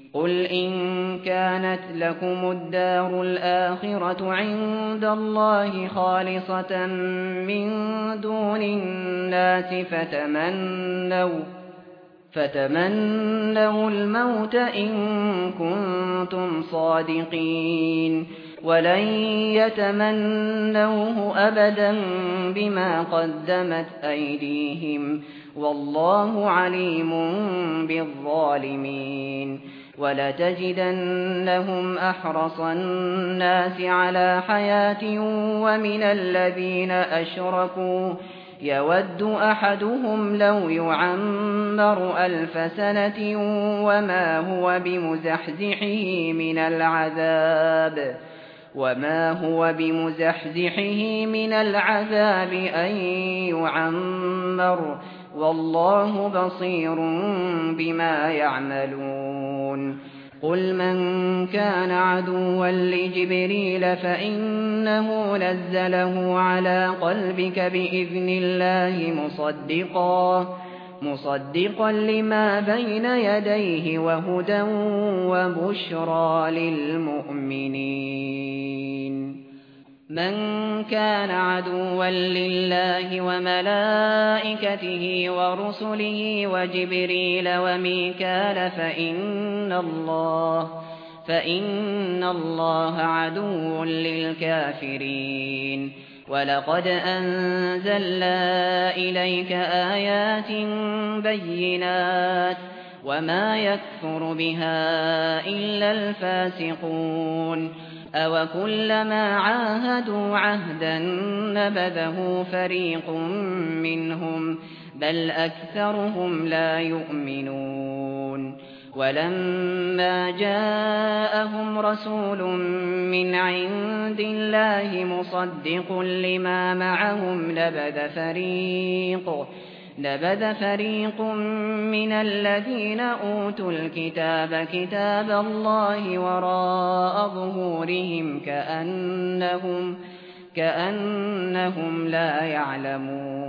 قل إن كانت لكم الدار الآخرة عند الله خالصة من دون الناس فتمنوا الموت إن كنتم صادقين ولن يتمنوه أبدا بما قدمت أيديهم والله عليم بالظالمين ولتجدنهم أحرص الناس على حياة ومن الذين أشركوا يود أحدهم لو يعمر 1000 سنة وما هو بمزحزحه من العذاب أن يعمر والله بصير بما يعملون قل من كان عدوا لجبريل فإنه نزله على قلبك بإذن الله مصدقا لما بين يديه وهدى وبشرى للمؤمنين من كان عدوا لله وملائكته ورسله وجبريل وميكال فإن الله عدو للكافرين ولقد أنزلنا إليك آيات بينات وما يكفر بها إلا الفاسقون أوكلما عاهدوا عهدا نبذه فريق منهم بل أكثرهم لا يؤمنون ولما جاءهم رسول من عند الله مصدق لما معهم نبذ فريق من الذين أوتوا الكتاب كتاب الله وراء ظهورهم كأنهم لا يعلمون